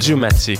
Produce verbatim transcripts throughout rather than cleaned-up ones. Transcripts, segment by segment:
Audiomatique.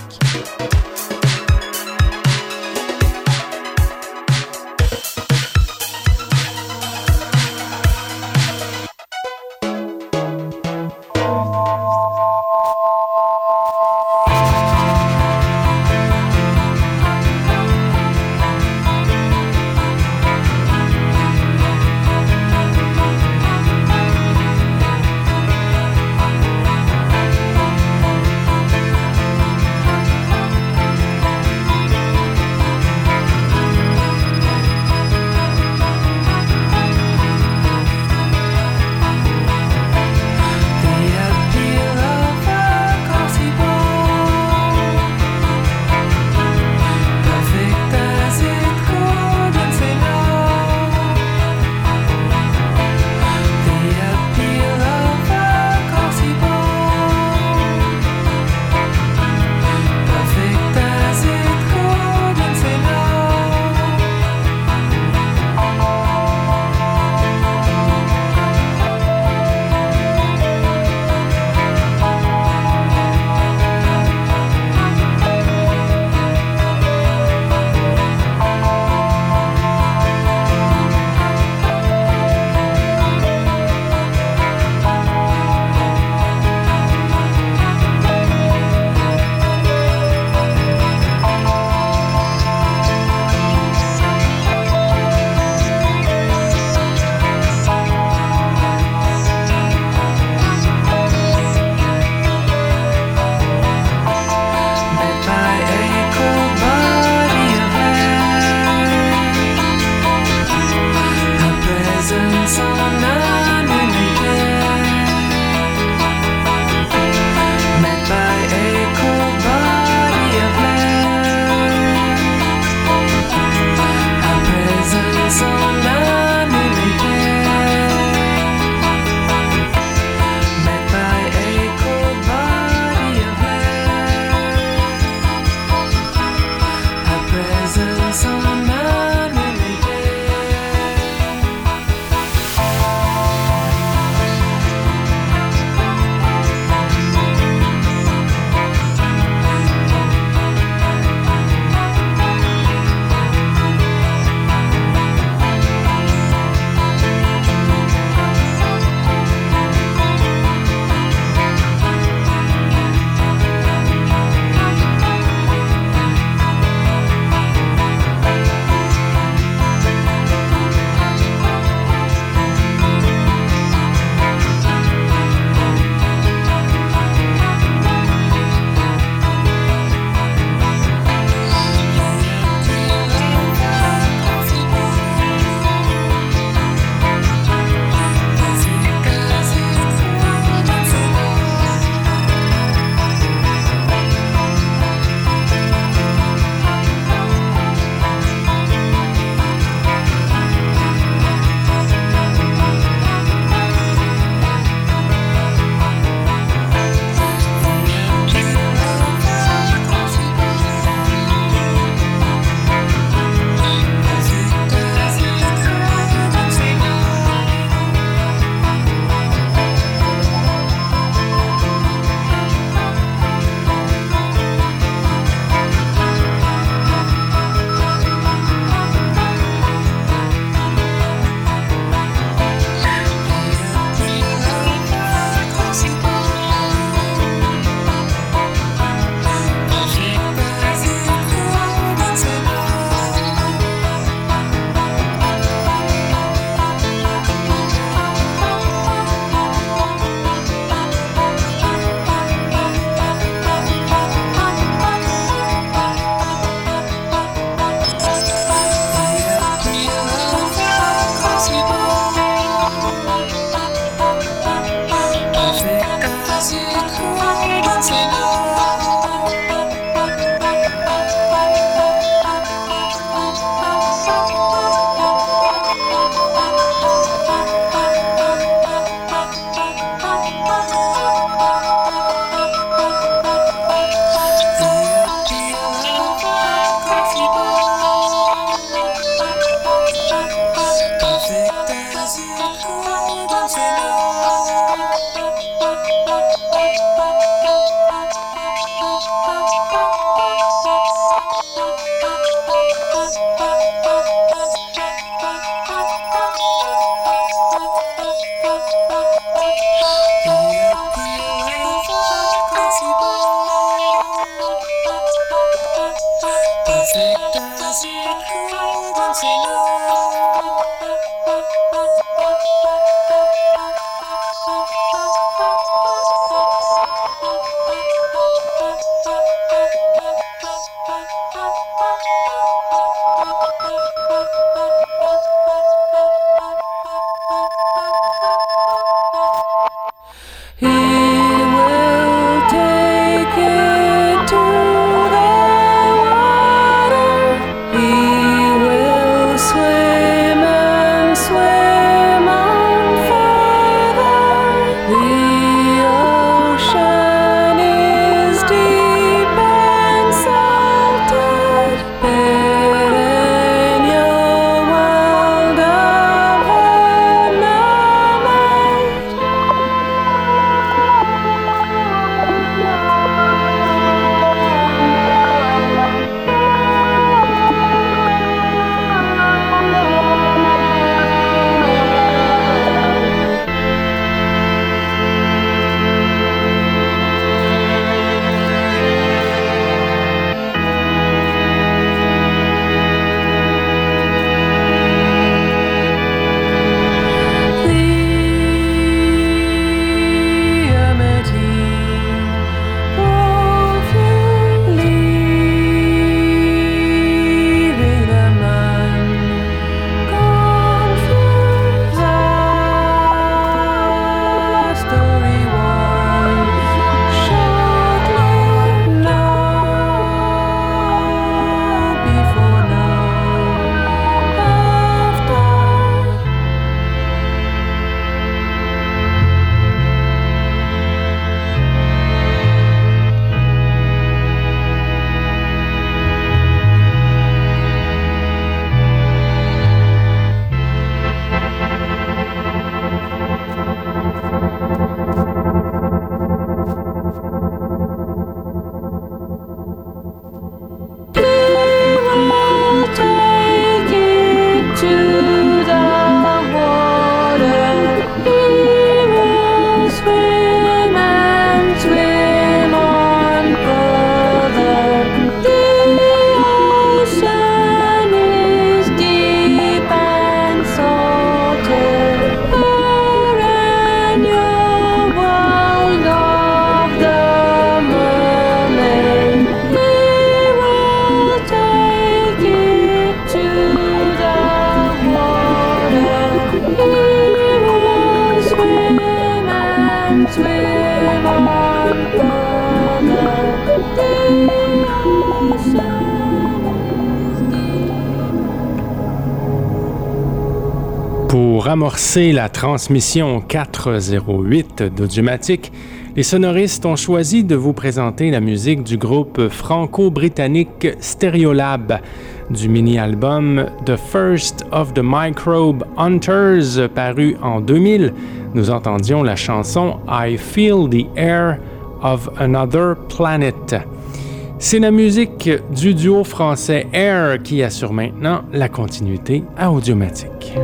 Pour amorcer la transmission quatre zéro huit d'Audiomatique, les sonoristes ont choisi de vous présenter la musique du groupe franco-britannique Stereolab, du mini-album The First of the Microbe Hunters, paru en deux mille. Nous entendions la chanson I Feel the Air of Another Planet. C'est la musique du duo français Air qui assure maintenant la continuité à Audiomatique.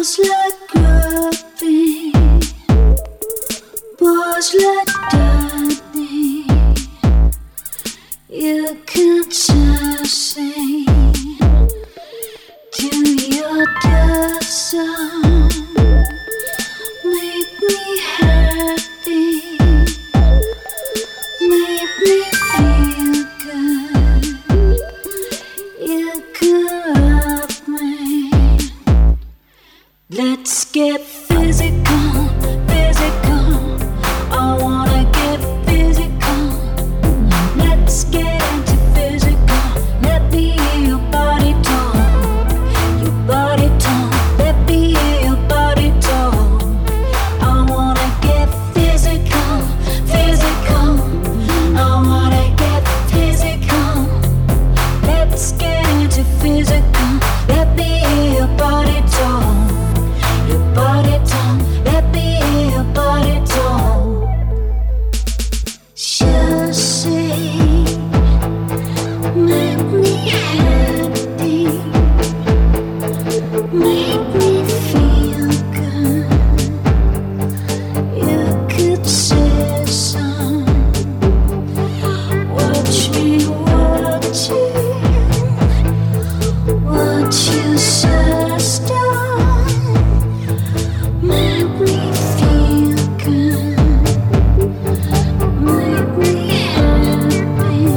Boys like Grumpy, boys like Daddy, you can just sing to your dear son. Make me happy, make me feel good. You can love me. Let's get physical, physical. I wanna get physical. Let's get into physical. Let me hear your body talk, your body talk. Let me hear your body talk. I wanna get physical, physical. I wanna get physical. Let's get into physical. Let me hear your body talk, your body talk. Let me hear your body talk. Just say, make me happy, make me feel good. You could say some, watch me watching, watch you sister, make me feel good, make me happy.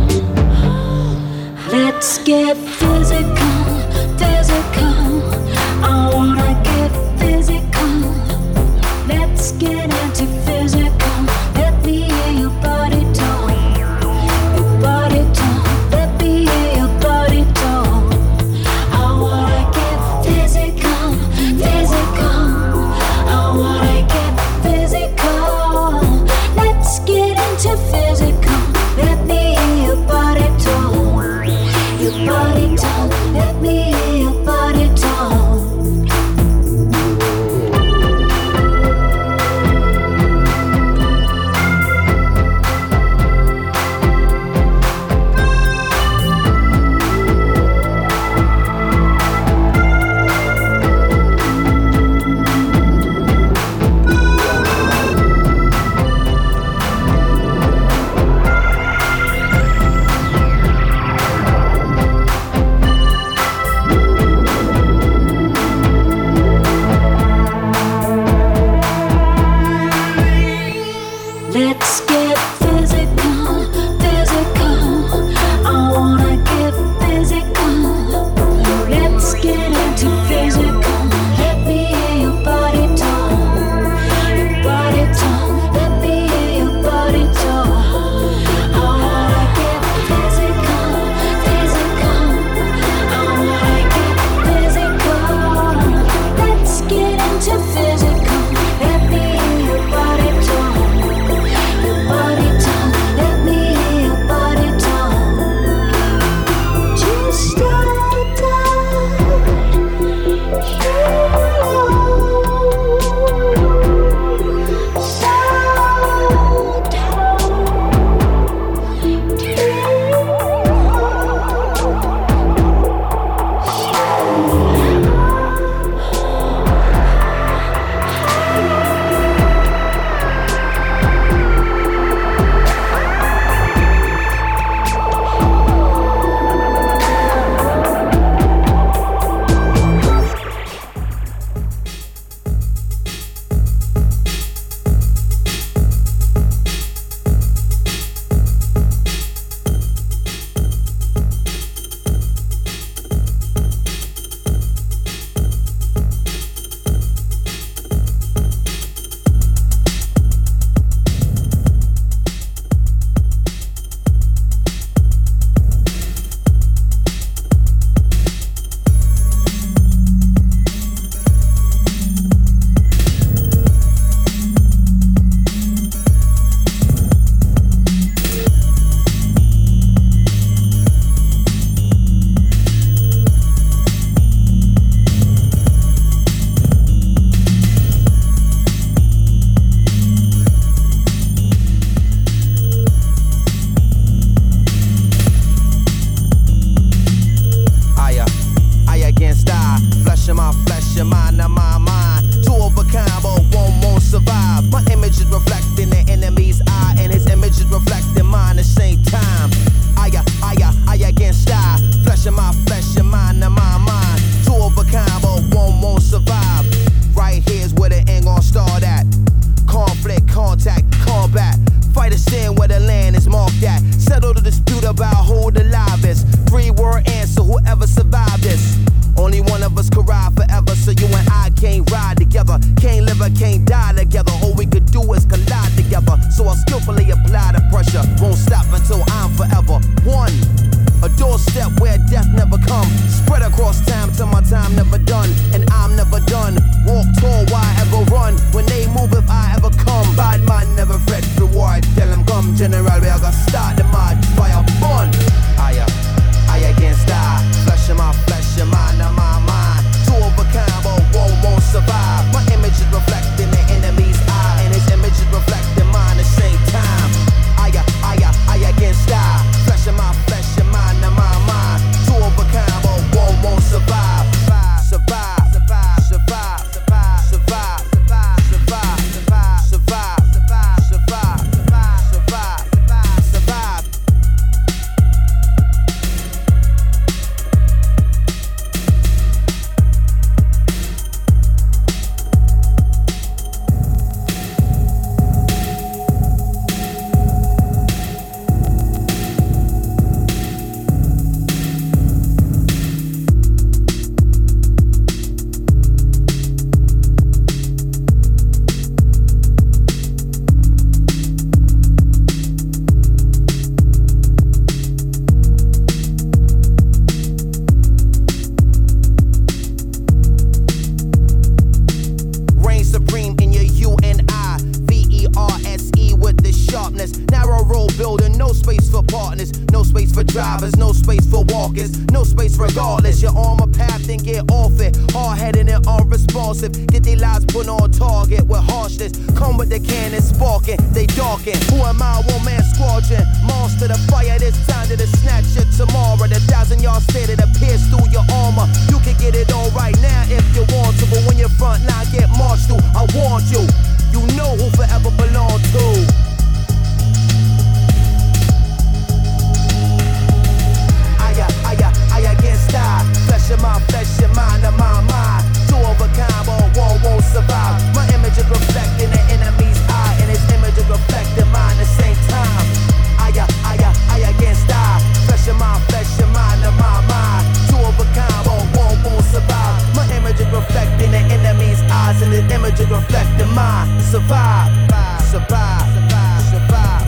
Let's get physical, physical. I wanna get physical. Let's get into physical. Let me hear your body talk, your body talk. Let me hear your body talk. I wanna get physical, physical. I wanna get physical. Let's get into physical. Let me hear your body talk, your body talk. Let me hear your body together. Can't live or can't die together. All we could do is collide together. So I skillfully apply the pressure. Won't stop until I'm forever one. A doorstep where death never come. Spread across time till my time never done. And I'm never done. Walk tall, why ever run? When they move, if I ever come. Bad man never fret reward. Tell them come, General, we are gonna start the mad fire fun. I, uh, I against I. Flesh in my flesh, your mind in my mind. Two of a kind, but one won't survive. My image is reflecting the enemy's eye. And his image is reflecting mine at the same time. I, uh, I, uh, I against I. Flesh in my flesh, your mind in my mind. Two of a kind, but one won't survive. Survive, survive, survive, survive, survive, survive, survive, survive, survive, survive, survive, survive, survive, survive. Drivers, no space for walkers, no space regardless. You're on my path, then get off it. Hard-headed and unresponsive. Get their lives put on target with harshness. Come with the cannon sparking, they darken. Who am I? One man squadron. Monster the fire, this time to the snatch it tomorrow. The thousand yard stay that appears through your armor. You can get it all right now if you want to, but when your front line get marched through, I want you. You know who forever belong to. I against I. Flesh in my flesh, your mind in my mind. Two of a kind, but one won't survive. My image is reflecting the enemy's eye, and his image is reflecting mine at the same time. I, I, I against I. Flesh in my flesh, your mind in my mind. Two of a kind, but one won't survive. My image is reflecting the enemy's eyes, and his image is reflecting mine. Survive, survive, survive, survive.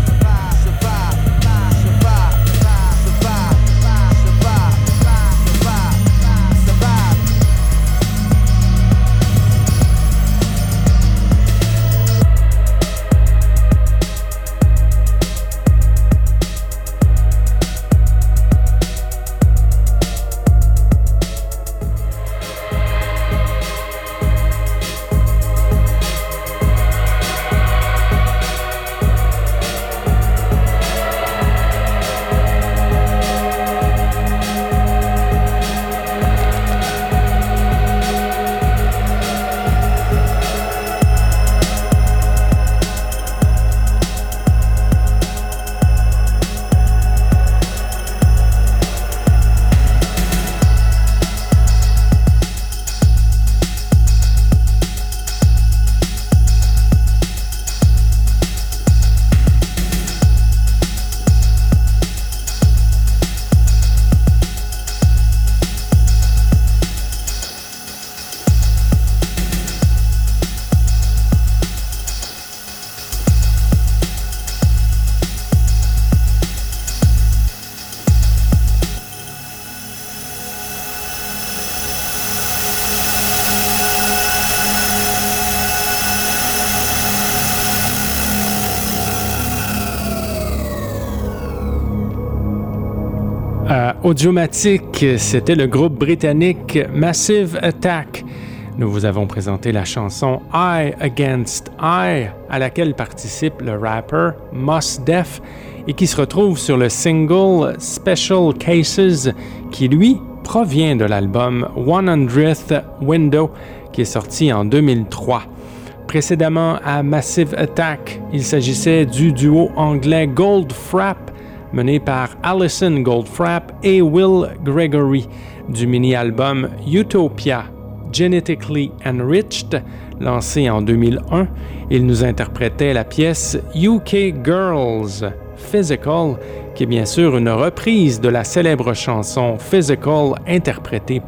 Audiomatique, c'était le groupe britannique Massive Attack. Nous vous avons présenté la chanson I Against I, à laquelle participe le rapper Mos Def et qui se retrouve sur le single Special Cases, qui lui provient de l'album hundredth Window, qui est sorti en deux mille trois. Précédemment à Massive Attack, il s'agissait du duo anglais Goldfrapp, mené par Alison Goldfrapp et Will Gregory, du mini-album Utopia, Genetically Enriched, lancé en deux mille un. Il nous interprétait la pièce U K Girls, Physical, qui est bien sûr une reprise de la célèbre chanson Physical, interprétée par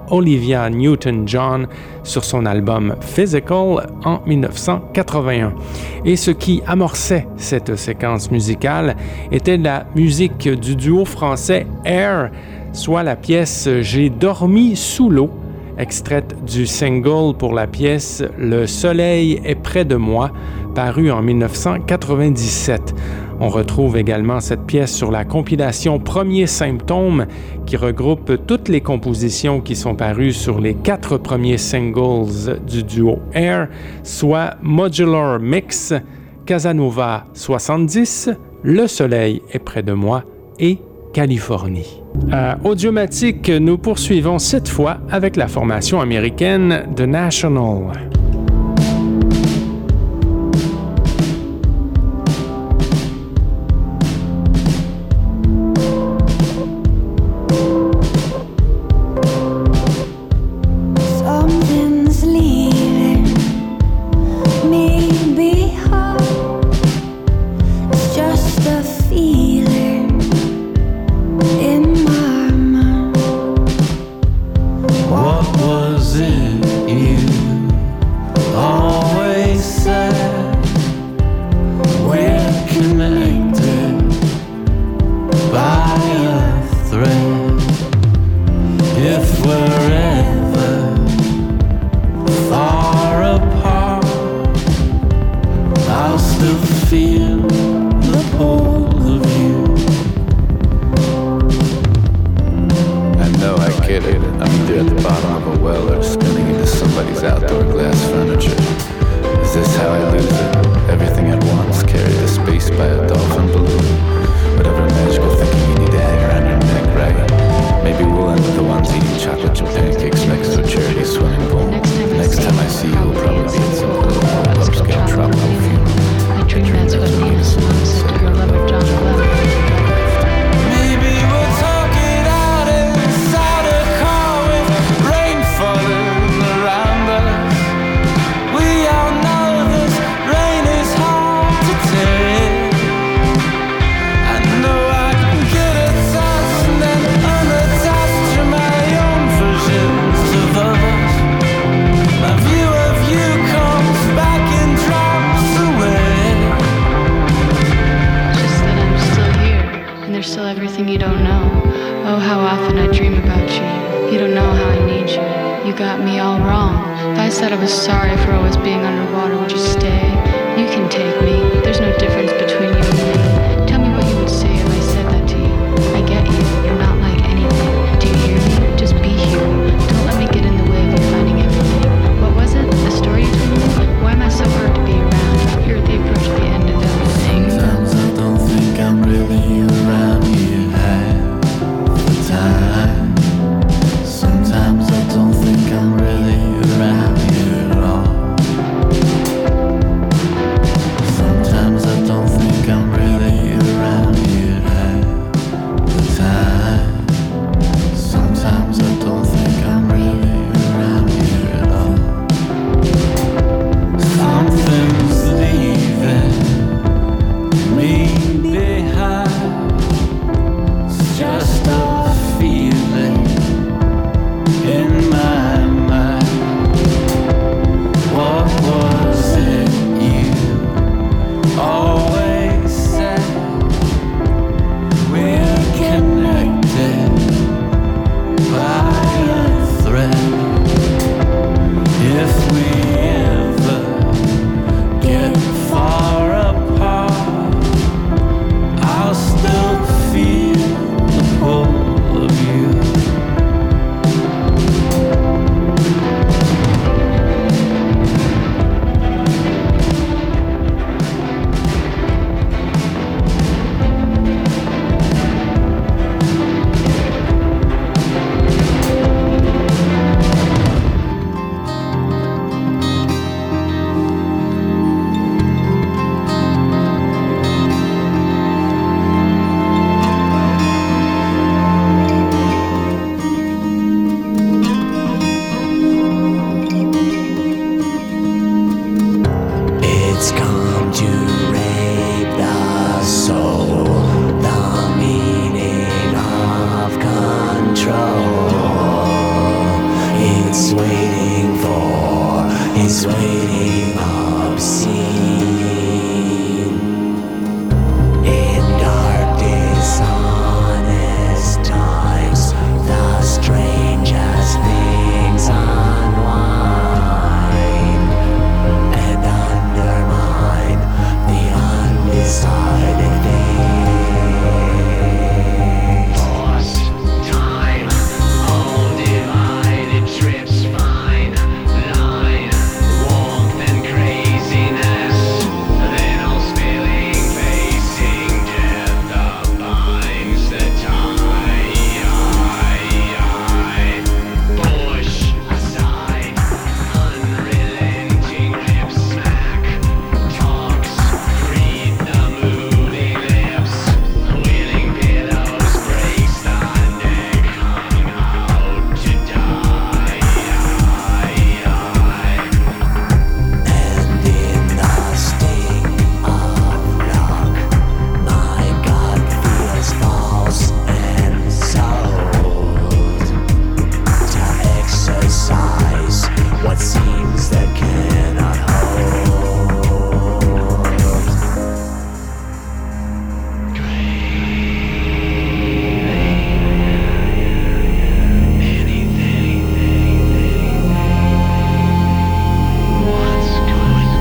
Olivia Newton-John sur son album Physical en dix-neuf cent quatre-vingt-un. Et ce qui amorçait cette séquence musicale était la musique du duo français Air, soit la pièce « J'ai dormi sous l'eau », extraite du single pour la pièce « Le soleil est près de moi », paru en dix-neuf cent quatre-vingt-dix-sept. On retrouve également cette pièce sur la compilation Premiers symptômes qui regroupe toutes les compositions qui sont parues sur les quatre premiers singles du duo Air, soit Modular Mix, Casanova soixante-dix, Le soleil est près de moi et Californie. À Audiomatique, nous poursuivons cette fois avec la formation américaine The National. Feel the pull of you. he's waiting for, he's waiting obscene. In dark, dishonest times, the strangest things unwind and undermine the undecided things. Lost time, all divided trips, fine line, warmth and craziness, then all spilling, facing death, the binds that tie. Push aside, unrelenting rib smack, talks, read the moving lips, willing pillows breaks the neck, hung out to die. And in the sting of luck, my gut feels false and sold to exercise what seems that cannot hold. What's going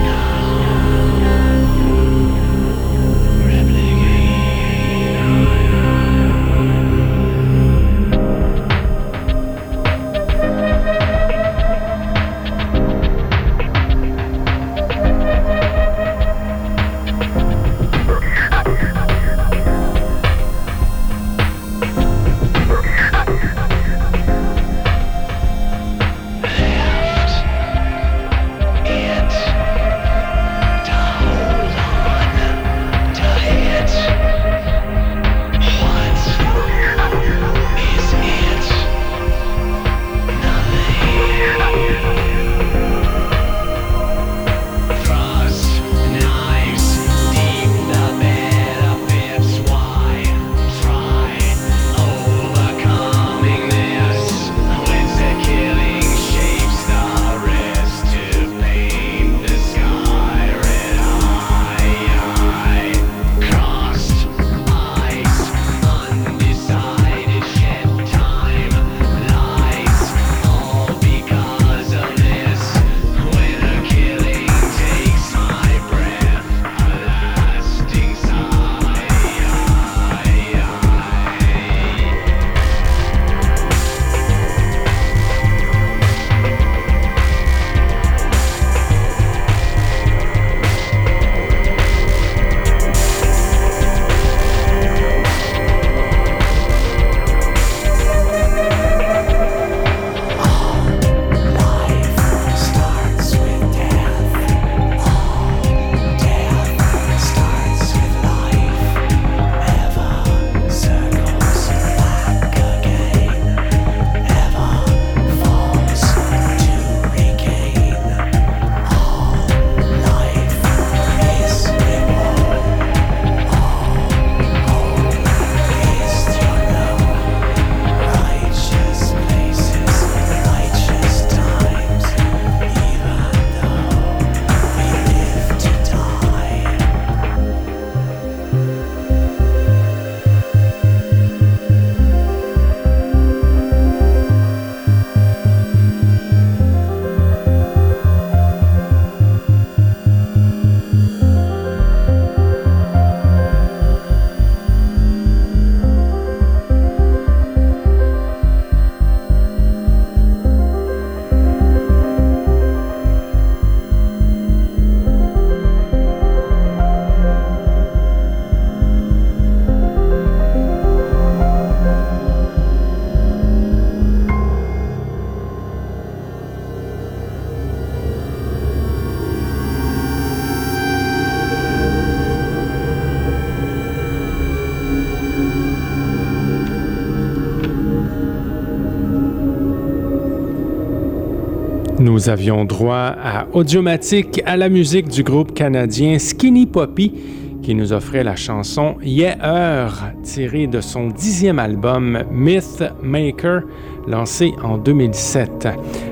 Nous avions droit à Audiomatique, à la musique du groupe canadien Skinny Puppy, qui nous offrait la chanson Yeah Heure, tirée de son dixième album Myth Maker, lancé en deux mille sept.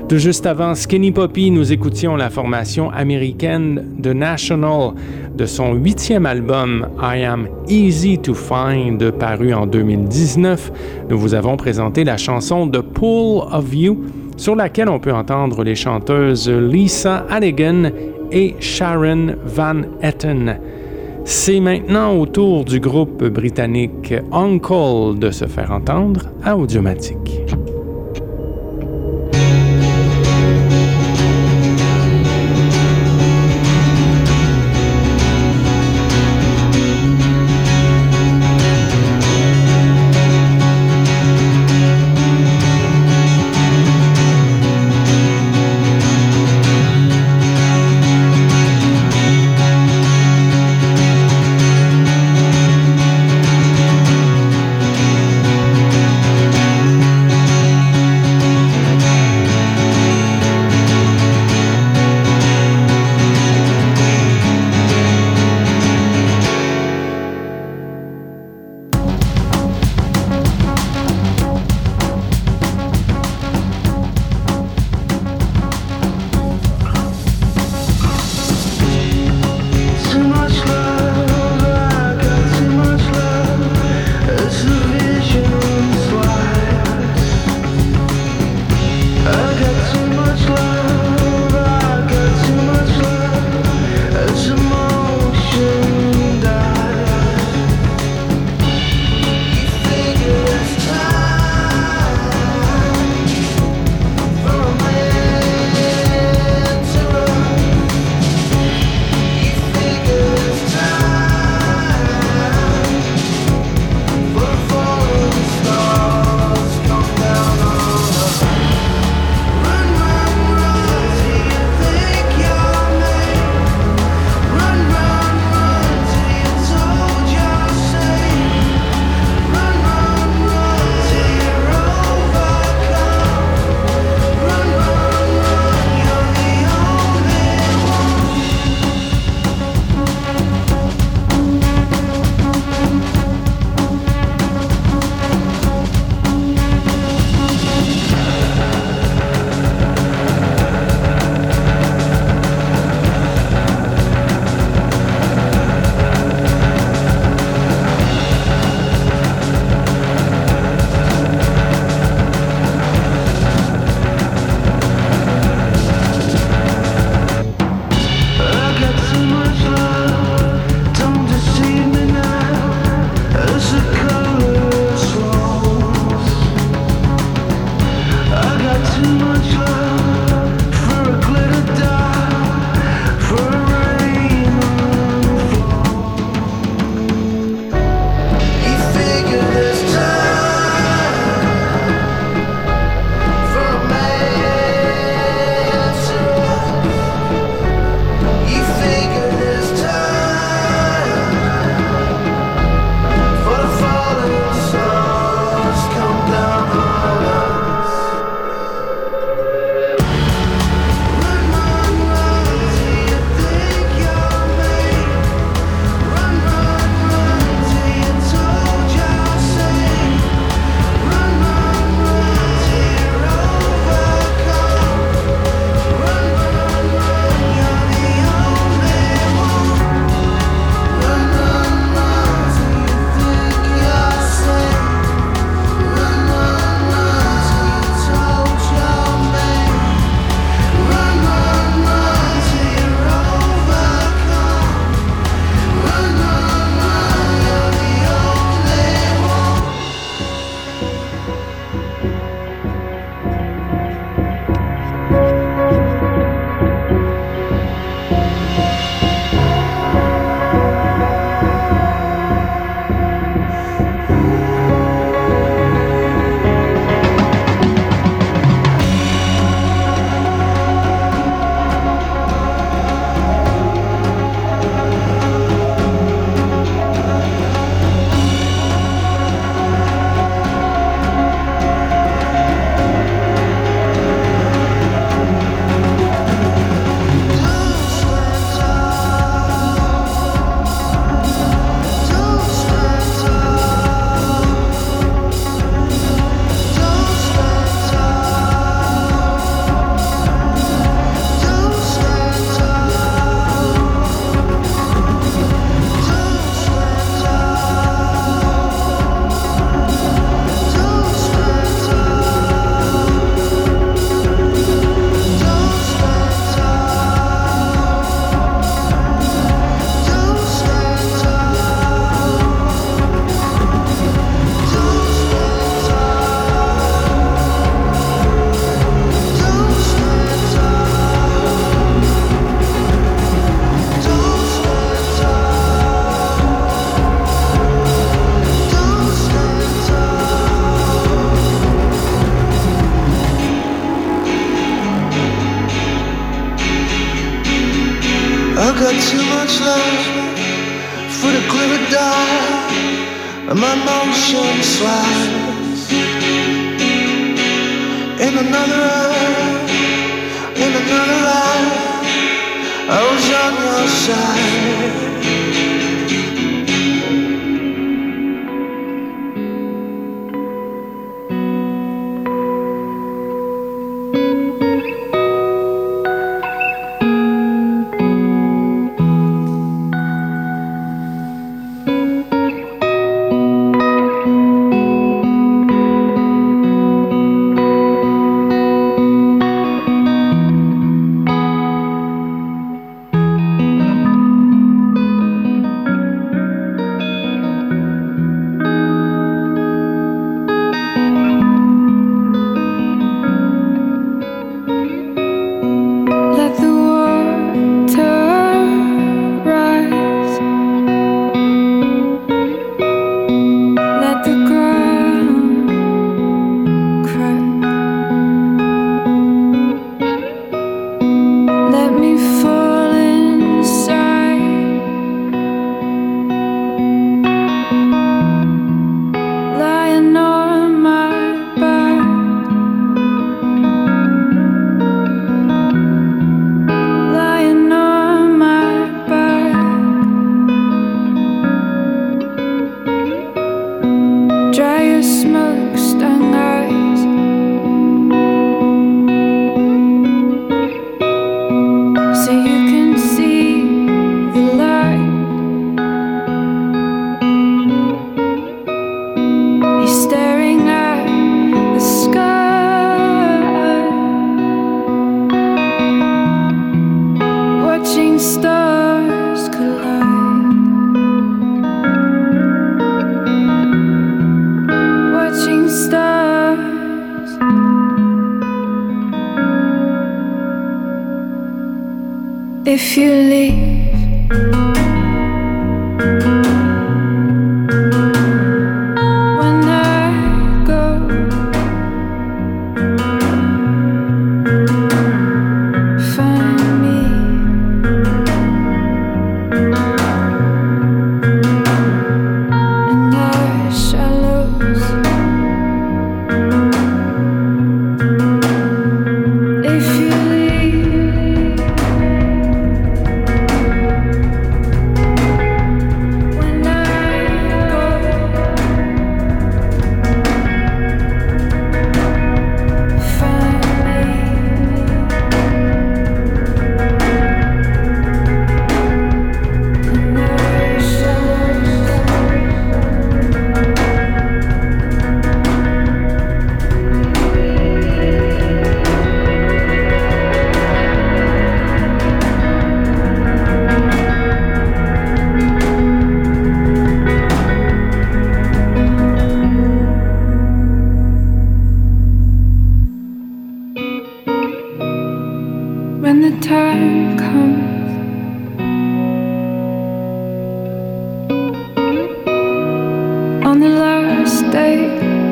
De juste avant Skinny Puppy, nous écoutions la formation américaine The National de son huitième album I Am Easy to Find, paru en deux mille dix-neuf. Nous vous avons présenté la chanson The Pull of You, sur laquelle on peut entendre les chanteuses Lisa Hannigan et Sharon Van Etten. C'est maintenant au tour du groupe britannique Uncle de se faire entendre à Audiomatique. Thank got too much love for the glitter dot and my motion slides. In another life, in another life, I was on your side. If you leave, when I go, find me in the shallows. If you when the time comes, on the last day,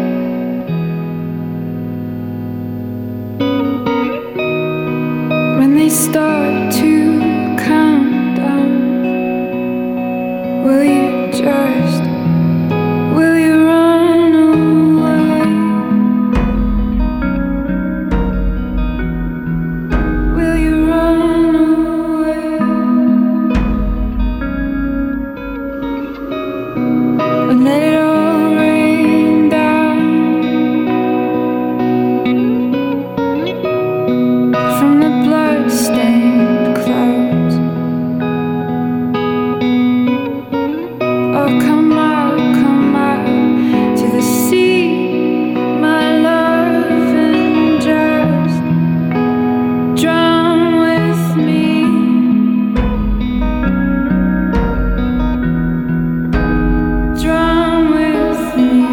when they start to count down, will you just, will you run away? Will you run away and let it all rain down from the blood-stained clouds? Oh, come out, come out to the sea, my love, and just drown with me. Drown with me.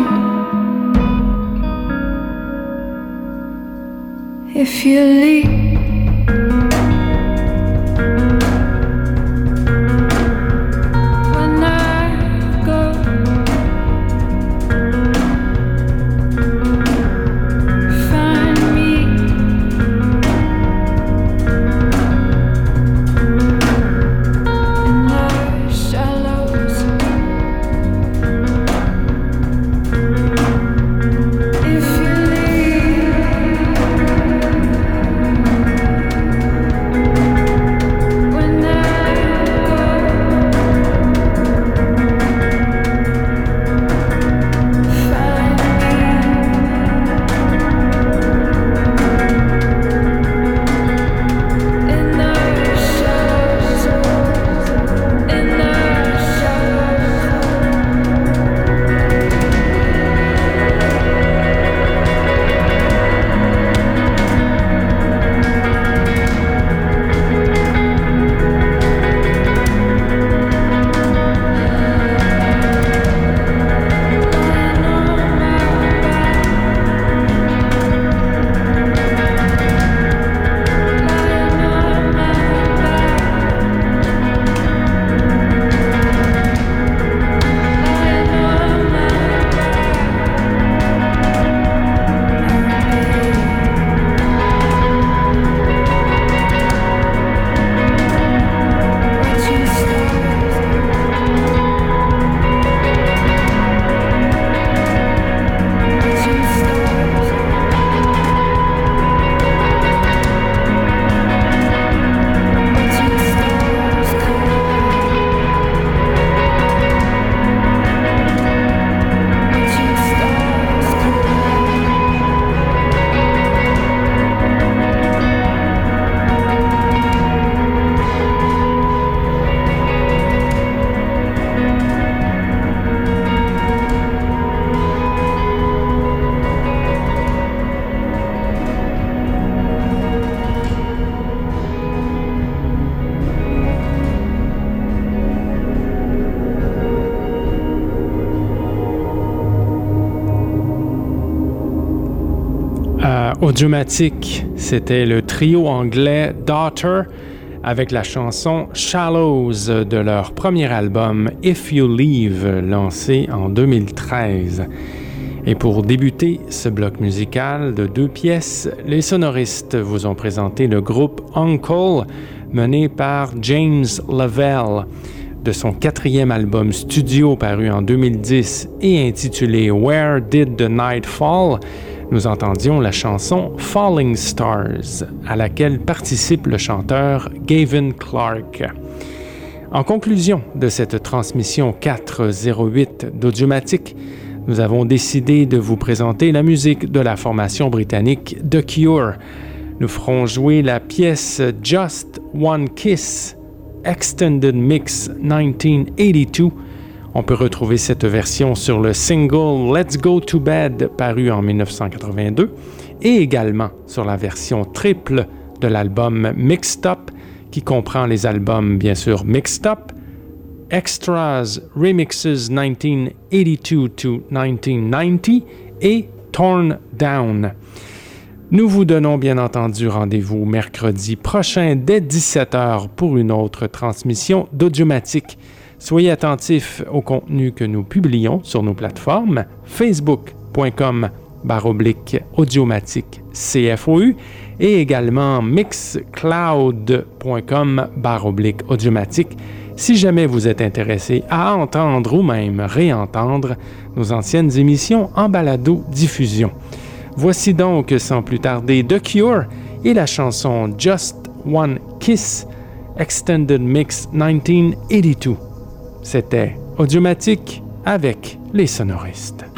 If you leave, when I go, find me Audiomatique, c'était le trio anglais Daughter avec la chanson Shallows de leur premier album If You Leave, lancé en deux mille treize. Et pour débuter ce bloc musical de deux pièces, les sonoristes vous ont présenté le groupe Uncle, mené par James Lavelle. De son quatrième album studio paru en deux mille dix et intitulé Where Did the Night Fall, nous entendions la chanson Falling Stars, à laquelle participe le chanteur Gavin Clark. En conclusion de cette transmission quatre zéro huit d'Audiomatique, nous avons décidé de vous présenter la musique de la formation britannique The Cure. Nous ferons jouer la pièce Just One Kiss, Extended Mix nineteen eighty-two. On peut retrouver cette version sur le single Let's Go to Bed paru en dix-neuf cent quatre-vingt-deux et également sur la version triple de l'album Mixed Up qui comprend les albums bien sûr Mixed Up, Extras Remixes nineteen eighty-two to nineteen ninety et Torn Down. Nous vous donnons bien entendu rendez-vous mercredi prochain dès dix-sept heures pour une autre transmission d'Audiomatique. Soyez attentifs au contenu que nous publions sur nos plateformes facebook.com barre oblique audiomatique C F O U et également mixcloud.com barre oblique audiomatique si jamais vous êtes intéressé à entendre ou même réentendre nos anciennes émissions en balado-diffusion. Voici donc sans plus tarder The Cure et la chanson Just One Kiss, Extended Mix nineteen eighty-two. C'était Audiomatique avec les sonoristes.